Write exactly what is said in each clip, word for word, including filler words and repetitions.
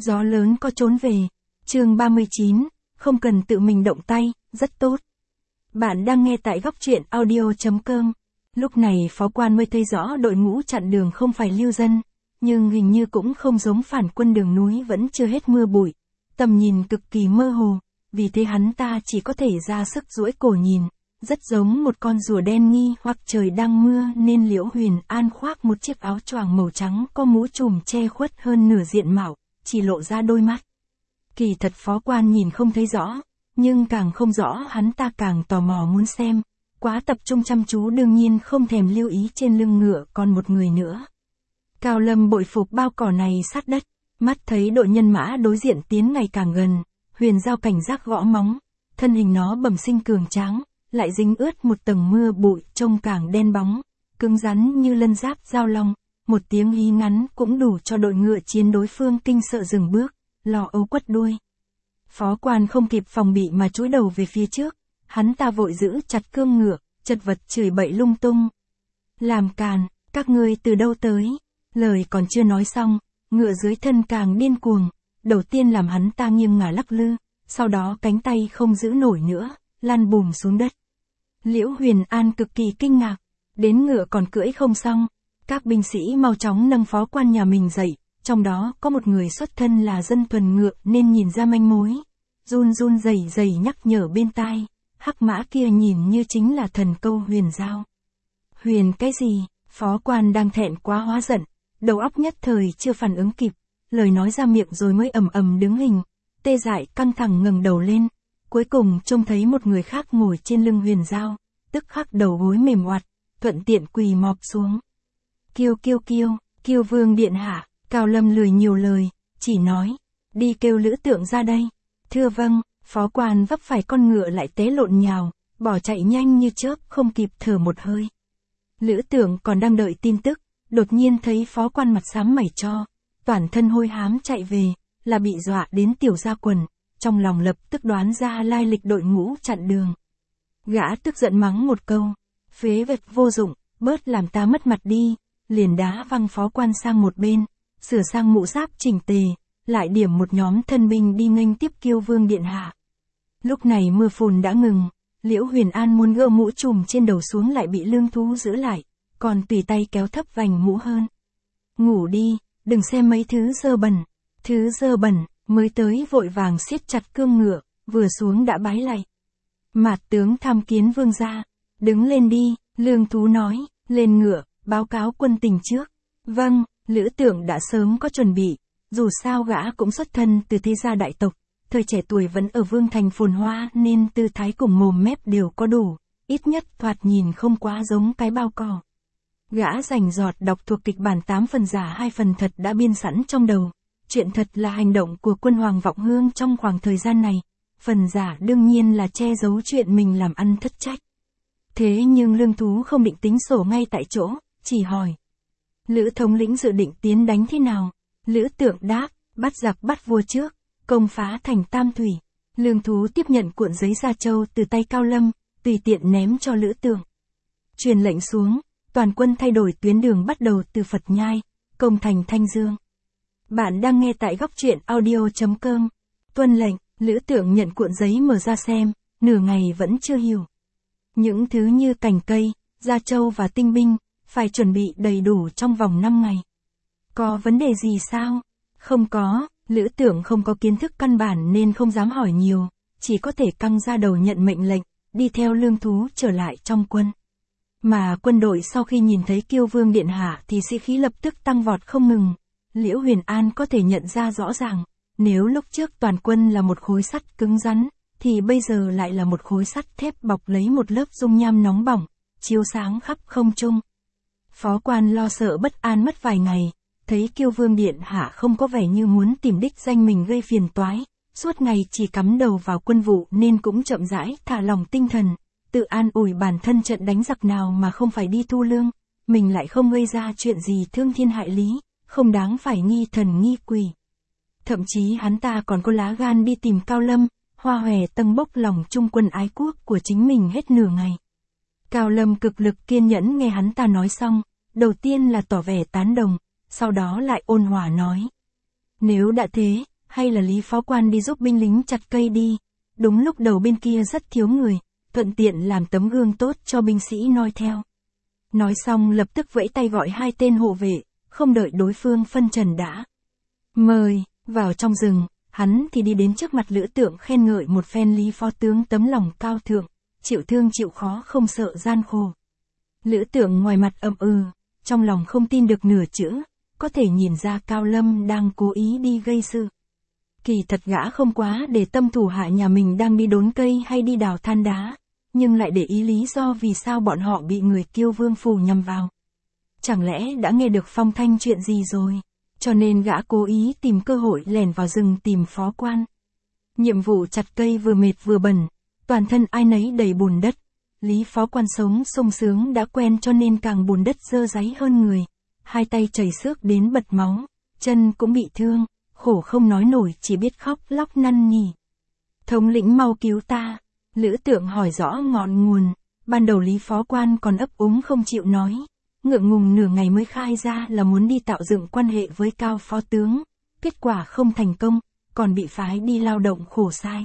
Gió lớn có trốn về. Chương ba mươi chín, không cần tự mình động tay, rất tốt. Bạn đang nghe tại góc truyện audio chấm com. Lúc này phó quan mới thấy rõ đội ngũ chặn đường không phải lưu dân, nhưng hình như cũng không giống phản quân đường núi vẫn chưa hết mưa bụi. Tầm nhìn cực kỳ mơ hồ, vì thế hắn ta chỉ có thể ra sức duỗi cổ nhìn, rất giống một con rùa đen nghi hoặc trời đang mưa nên Liễu Huyền An khoác một chiếc áo choàng màu trắng có mũ trùm che khuất hơn nửa diện mạo, chỉ lộ ra đôi mắt. Kỳ thật phó quan nhìn không thấy rõ, nhưng càng không rõ hắn ta càng tò mò muốn xem, quá tập trung chăm chú đương nhiên không thèm lưu ý trên lưng ngựa còn một người nữa. Cao Lâm bội phục bao cỏ này sát đất, mắt thấy đội nhân mã đối diện tiến ngày càng gần, Huyền Giao cảnh giác gõ móng, thân hình nó bẩm sinh cường tráng, lại dính ướt một tầng mưa bụi trông càng đen bóng, cứng rắn như lân giáp giao long, một tiếng hí ngắn cũng đủ cho đội ngựa chiến đối phương kinh sợ dừng bước, lo âu quất đuôi. Phó quan không kịp phòng bị mà chúi đầu về phía trước, hắn ta vội giữ chặt cương ngựa, chật vật chửi bậy lung tung. Làm càn, các ngươi từ đâu tới? Lời còn chưa nói xong, ngựa dưới thân càng điên cuồng, đầu tiên làm hắn ta nghiêng ngả lắc lư, sau đó cánh tay không giữ nổi nữa, lăn bùm xuống đất. Liễu Huyền An cực kỳ kinh ngạc, đến ngựa còn cưỡi không xong, các binh sĩ mau chóng nâng phó quan nhà mình dậy, trong đó có một người xuất thân là dân thuần ngựa nên nhìn ra manh mối, run run rẩy rẩy nhắc nhở bên tai, hắc mã kia nhìn như chính là thần câu Huyền Giao. Huyền cái gì? Phó quan đang thẹn quá hóa giận, đầu óc nhất thời chưa phản ứng kịp, lời nói ra miệng rồi mới ầm ầm đứng hình, tê dại căng thẳng ngẩng đầu lên, cuối cùng trông thấy một người khác ngồi trên lưng Huyền Giao, tức khắc đầu gối mềm oặt, thuận tiện quỳ mọp xuống. Kiêu kiêu kiêu, Kiêu Vương điện hạ. Cao Lâm lười nhiều lời, chỉ nói, đi kêu Lữ Tượng ra đây. Thưa vâng, phó quan vấp phải con ngựa lại té lộn nhào, bỏ chạy nhanh như chớp không kịp thở một hơi. Lữ Tượng còn đang đợi tin tức, đột nhiên thấy phó quan mặt xám mày cho, toàn thân hôi hám chạy về, là bị dọa đến tiểu ra quần, trong lòng lập tức đoán ra lai lịch đội ngũ chặn đường. Gã tức giận mắng một câu, phế vật vô dụng, bớt làm ta mất mặt đi, liền đá văng phó quan sang một bên, sửa sang mũ giáp chỉnh tề, lại điểm một nhóm thân binh đi nghênh tiếp Kiêu Vương điện hạ. Lúc này mưa phùn đã ngừng, Liễu Huyền An muốn gỡ mũ trùm trên đầu xuống lại bị Lương Thú giữ lại, còn tùy tay kéo thấp vành mũ hơn. Ngủ đi, đừng xem mấy thứ dơ bẩn, thứ dơ bẩn, mới tới vội vàng siết chặt cương ngựa, vừa xuống đã bái lạy. Mạt tướng tham kiến vương gia, đứng lên đi, Lương Thú nói, lên ngựa, báo cáo quân tình trước. Vâng. Lữ Tượng đã sớm có chuẩn bị, dù sao gã cũng xuất thân từ thế gia đại tộc, thời trẻ tuổi vẫn ở vương thành phồn hoa nên tư thái cùng mồm mép đều có đủ, ít nhất thoạt nhìn không quá giống cái bao cỏ. Gã rành rọt đọc thuộc kịch bản tám phần giả hai phần thật đã biên sẵn trong đầu, chuyện thật là hành động của quân Hoàng Vọng Hương trong khoảng thời gian này, phần giả đương nhiên là che giấu chuyện mình làm ăn thất trách. Thế nhưng Lương Thú không định tính sổ ngay tại chỗ, chỉ hỏi. Lữ thống lĩnh dự định tiến đánh thế nào? Lữ Tượng đáp, bắt giặc bắt vua trước, công phá thành Tam Thủy. Lương Thú tiếp nhận cuộn giấy gia châu từ tay Cao Lâm, tùy tiện ném cho Lữ Tượng. Truyền lệnh xuống, toàn quân thay đổi tuyến đường bắt đầu từ Phật Nhai, công thành Thanh Dương. Bạn đang nghe tại góc truyện audio chấm com. Tuân lệnh, Lữ Tượng nhận cuộn giấy mở ra xem, nửa ngày vẫn chưa hiểu. Những thứ như cành cây, gia châu và tinh binh, phải chuẩn bị đầy đủ trong vòng năm ngày. Có vấn đề gì sao? Không có, Lữ Tượng không có kiến thức căn bản nên không dám hỏi nhiều, chỉ có thể căng ra đầu nhận mệnh lệnh, đi theo Lương Thú trở lại trong quân. Mà quân đội sau khi nhìn thấy Kiêu Vương điện hạ thì sĩ khí lập tức tăng vọt không ngừng. Liễu Huyền An có thể nhận ra rõ ràng, nếu lúc trước toàn quân là một khối sắt cứng rắn, thì bây giờ lại là một khối sắt thép bọc lấy một lớp dung nham nóng bỏng, chiếu sáng khắp không trung. Phó quan lo sợ bất an mất vài ngày, thấy Kiêu Vương điện hạ không có vẻ như muốn tìm đích danh mình gây phiền toái, suốt ngày chỉ cắm đầu vào quân vụ nên cũng chậm rãi thả lòng tinh thần, tự an ủi bản thân trận đánh giặc nào mà không phải đi thu lương, mình lại không gây ra chuyện gì thương thiên hại lý, không đáng phải nghi thần nghi quỷ. Thậm chí hắn ta còn có lá gan đi tìm Cao Lâm, hoa hòe tâng bốc lòng trung quân ái quốc của chính mình hết nửa ngày. Cao Lâm cực lực kiên nhẫn nghe hắn ta nói xong, đầu tiên là tỏ vẻ tán đồng, sau đó lại ôn hòa nói. Nếu đã thế, hay là Lý phó quan đi giúp binh lính chặt cây đi. Đúng lúc đầu bên kia rất thiếu người, thuận tiện làm tấm gương tốt cho binh sĩ noi theo. Nói xong lập tức vẫy tay gọi hai tên hộ vệ, không đợi đối phương phân trần đã. Mời, vào trong rừng, hắn thì đi đến trước mặt Lữ Tượng khen ngợi một phen Lý phó tướng tấm lòng cao thượng, chịu thương chịu khó không sợ gian khổ. Lữ Tượng ngoài mặt ậm ừ, trong lòng không tin được nửa chữ, có thể nhìn ra Cao Lâm đang cố ý đi gây sự. Kỳ thật gã không quá để tâm thủ hạ nhà mình đang đi đốn cây hay đi đào than đá, nhưng lại để ý lý do vì sao bọn họ bị người Kiêu Vương phủ nhằm vào. Chẳng lẽ đã nghe được phong thanh chuyện gì rồi, cho nên gã cố ý tìm cơ hội lẻn vào rừng tìm phó quan. Nhiệm vụ chặt cây vừa mệt vừa bẩn, toàn thân ai nấy đầy bùn đất. Lý phó quan sống sung sướng đã quen cho nên càng bùn đất dơ dáy hơn người. Hai tay chảy xước đến bật máu, chân cũng bị thương, khổ không nói nổi chỉ biết khóc lóc năn nỉ. Thống lĩnh mau cứu ta, Lữ Tượng hỏi rõ ngọn nguồn, ban đầu Lý phó quan còn ấp úng không chịu nói, ngượng ngùng nửa ngày mới khai ra là muốn đi tạo dựng quan hệ với Cao phó tướng, kết quả không thành công, còn bị phái đi lao động khổ sai.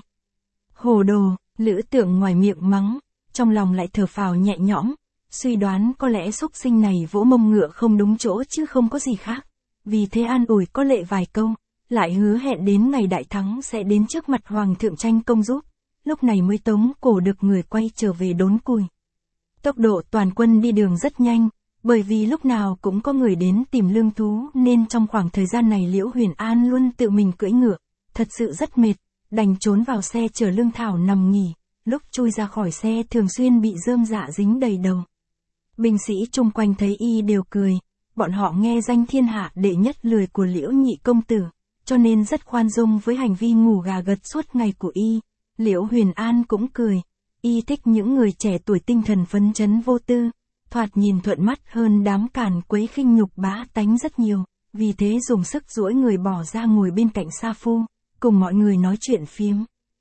Hồ đồ, Lữ Tượng ngoài miệng mắng, trong lòng lại thở phào nhẹ nhõm, suy đoán có lẽ xúc sinh này vỗ mông ngựa không đúng chỗ chứ không có gì khác. Vì thế an ủi có lệ vài câu, lại hứa hẹn đến ngày đại thắng sẽ đến trước mặt hoàng thượng tranh công giúp, lúc này mới tống cổ được người quay trở về đốn củi. Tốc độ toàn quân đi đường rất nhanh, bởi vì lúc nào cũng có người đến tìm lương thú nên trong khoảng thời gian này Liễu Huyền An luôn tự mình cưỡi ngựa, thật sự rất mệt, đành trốn vào xe chở lương thảo nằm nghỉ, lúc chui ra khỏi xe thường xuyên bị rơm rạ dính đầy đầu. Binh sĩ chung quanh thấy y đều cười, bọn họ nghe danh thiên hạ đệ nhất lười của Liễu nhị công tử, cho nên rất khoan dung với hành vi ngủ gà gật suốt ngày của y. Liễu Huyền An cũng cười, y thích những người trẻ tuổi tinh thần phấn chấn vô tư, thoạt nhìn thuận mắt hơn đám càn quấy khinh nhục bá tánh rất nhiều, vì thế dùng sức duỗi người bỏ ra ngồi bên cạnh Sa Phu, cùng mọi người nói chuyện phiếm.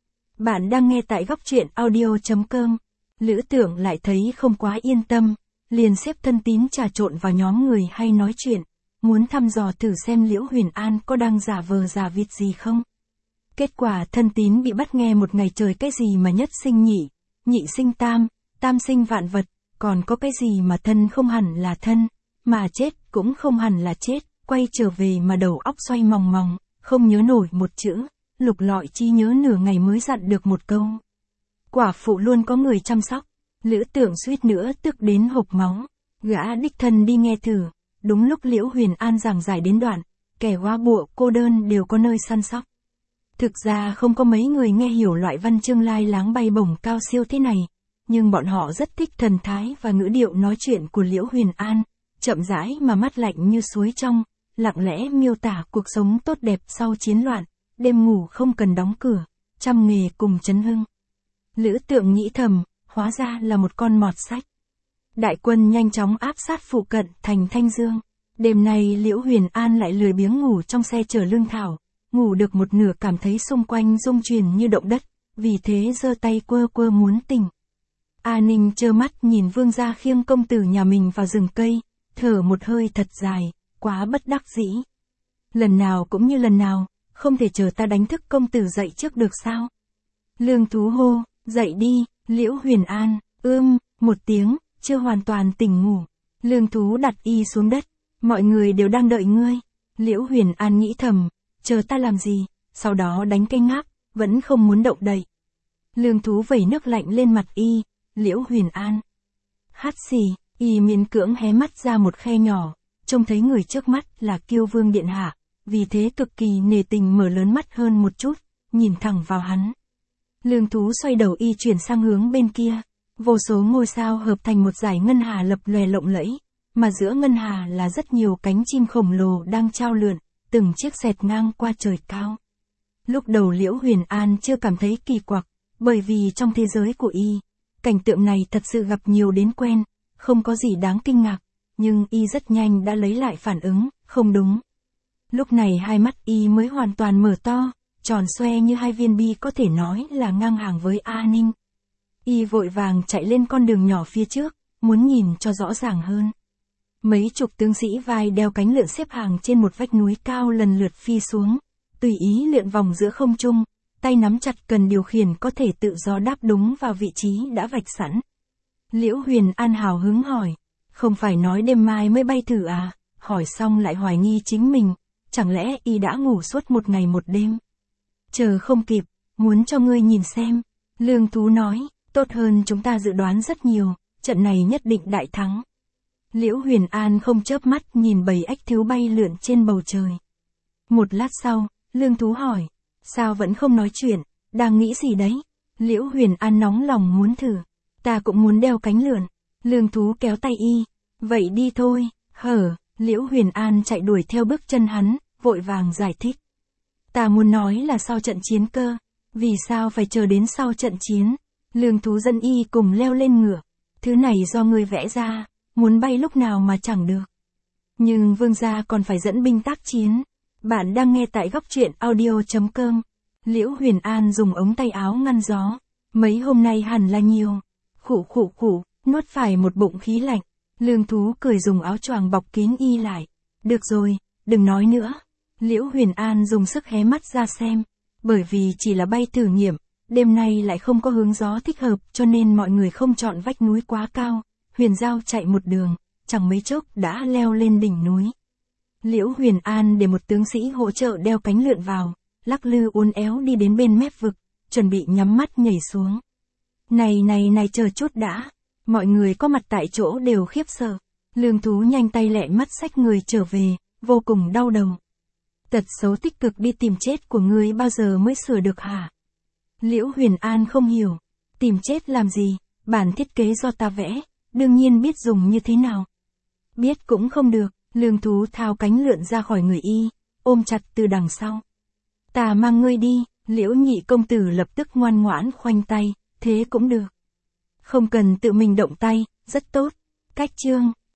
Bạn đang nghe tại góc truyện audio chấm com. Lữ Tưởng lại thấy không quá yên tâm, liền xếp thân tín trà trộn vào nhóm người hay nói chuyện, muốn thăm dò thử xem Liễu Huyền An có đang giả vờ giả vịt gì không. Kết quả thân tín bị bắt nghe một ngày trời cái gì mà nhất sinh nhị, nhị sinh tam, tam sinh vạn vật, còn có cái gì mà thân không hẳn là thân, mà chết cũng không hẳn là chết, quay trở về mà đầu óc xoay mòng mòng, không nhớ nổi một chữ, lục lọi chi nhớ nửa ngày mới dặn được một câu. Quả phụ luôn có người chăm sóc, Lữ Tưởng suýt nữa tức đến hộc máu, gã đích thân đi nghe thử, đúng lúc Liễu Huyền An giảng giải đến đoạn, kẻ góa bụa cô đơn đều có nơi săn sóc. Thực ra không có mấy người nghe hiểu loại văn chương lai láng bay bổng cao siêu thế này, nhưng bọn họ rất thích thần thái và ngữ điệu nói chuyện của Liễu Huyền An, chậm rãi mà mắt lạnh như suối trong, lặng lẽ miêu tả cuộc sống tốt đẹp sau chiến loạn, đêm ngủ không cần đóng cửa, trăm nghề cùng chấn hưng. Lữ Tượng nghĩ thầm, hóa ra là một con mọt sách. Đại quân nhanh chóng áp sát phụ cận thành Thanh Dương. Đêm nay Liễu Huyền An lại lười biếng ngủ trong xe chở lương thảo, ngủ được một nửa cảm thấy xung quanh rung chuyển như động đất, vì thế giơ tay quơ quơ muốn tỉnh. A Ninh trơ mắt nhìn vương gia khiêng công tử nhà mình vào rừng cây, thở một hơi thật dài, quá bất đắc dĩ. Lần nào cũng như lần nào, không thể chờ ta đánh thức công tử dậy trước được sao? Lương Thú hô, dậy đi, Liễu Huyền An, ưm, một tiếng, chưa hoàn toàn tỉnh ngủ. Lương Thú đặt y xuống đất, mọi người đều đang đợi ngươi. Liễu Huyền An nghĩ thầm, chờ ta làm gì, sau đó đánh cây ngáp, vẫn không muốn động đậy. Lương Thú vẩy nước lạnh lên mặt y, Liễu Huyền An. Hắt xì, y miễn cưỡng hé mắt ra một khe nhỏ, trông thấy người trước mắt là Kiêu Vương điện hạ, vì thế cực kỳ nề tình mở lớn mắt hơn một chút, nhìn thẳng vào hắn. Lương Thú xoay đầu y chuyển sang hướng bên kia, vô số ngôi sao hợp thành một dải ngân hà lập lòe lộng lẫy, mà giữa ngân hà là rất nhiều cánh chim khổng lồ đang trao lượn, từng chiếc xẹt ngang qua trời cao. Lúc đầu Liễu Huyền An chưa cảm thấy kỳ quặc, bởi vì trong thế giới của y, cảnh tượng này thật sự gặp nhiều đến quen, không có gì đáng kinh ngạc, nhưng y rất nhanh đã lấy lại phản ứng, không đúng. Lúc này hai mắt y mới hoàn toàn mở to, tròn xoe như hai viên bi có thể nói là ngang hàng với A Ninh. Y vội vàng chạy lên con đường nhỏ phía trước, muốn nhìn cho rõ ràng hơn. Mấy chục tướng sĩ vai đeo cánh lượn xếp hàng trên một vách núi cao lần lượt phi xuống, tùy ý lượn vòng giữa không trung, tay nắm chặt cần điều khiển có thể tự do đáp đúng vào vị trí đã vạch sẵn. Liễu Huyền An hào hứng hỏi, không phải nói đêm mai mới bay thử à, hỏi xong lại hoài nghi chính mình, chẳng lẽ y đã ngủ suốt một ngày một đêm. Chờ không kịp, muốn cho ngươi nhìn xem. Lương Thú nói, tốt hơn chúng ta dự đoán rất nhiều, trận này nhất định đại thắng. Liễu Huyền An không chớp mắt nhìn bầy ếch thiếu bay lượn trên bầu trời. Một lát sau, Lương Thú hỏi, sao vẫn không nói chuyện, đang nghĩ gì đấy? Liễu Huyền An nóng lòng muốn thử, ta cũng muốn đeo cánh lượn. Lương Thú kéo tay y, vậy đi thôi, hở. Liễu Huyền An chạy đuổi theo bước chân hắn, vội vàng giải thích. Ta muốn nói là sau trận chiến cơ, vì sao phải chờ đến sau trận chiến? Lương Thú dẫn y cùng leo lên ngựa, thứ này do ngươi vẽ ra, muốn bay lúc nào mà chẳng được. Nhưng vương gia còn phải dẫn binh tác chiến. Bạn đang nghe tại góc truyện audio chấm com. Liễu Huyền An dùng ống tay áo ngăn gió, mấy hôm nay hẳn là nhiều. Khụ khụ khụ, nuốt phải một bụng khí lạnh. Lương Thú cười dùng áo choàng bọc kín y lại. Được rồi, đừng nói nữa. Liễu Huyền An dùng sức hé mắt ra xem, bởi vì chỉ là bay thử nghiệm, đêm nay lại không có hướng gió thích hợp cho nên mọi người không chọn vách núi quá cao. Huyền Giao chạy một đường, chẳng mấy chốc đã leo lên đỉnh núi. Liễu Huyền An để một tướng sĩ hỗ trợ đeo cánh lượn vào, lắc lư uốn éo đi đến bên mép vực, chuẩn bị nhắm mắt nhảy xuống. Này này này chờ chút đã, mọi người có mặt tại chỗ đều khiếp sợ. Lương Thú nhanh tay lẹ mắt xách người trở về, vô cùng đau đầu. Tật xấu tích cực đi tìm chết của ngươi bao giờ mới sửa được hả? Liễu Huyền An không hiểu, tìm chết làm gì, bản thiết kế do ta vẽ, đương nhiên biết dùng như thế nào. Biết cũng không được. Lương Thú thao cánh lượn ra khỏi người y, ôm chặt từ đằng sau. Ta mang ngươi đi. Liễu Nhị công tử lập tức ngoan ngoãn khoanh tay, thế cũng được. Không cần tự mình động tay, rất tốt. Cách chương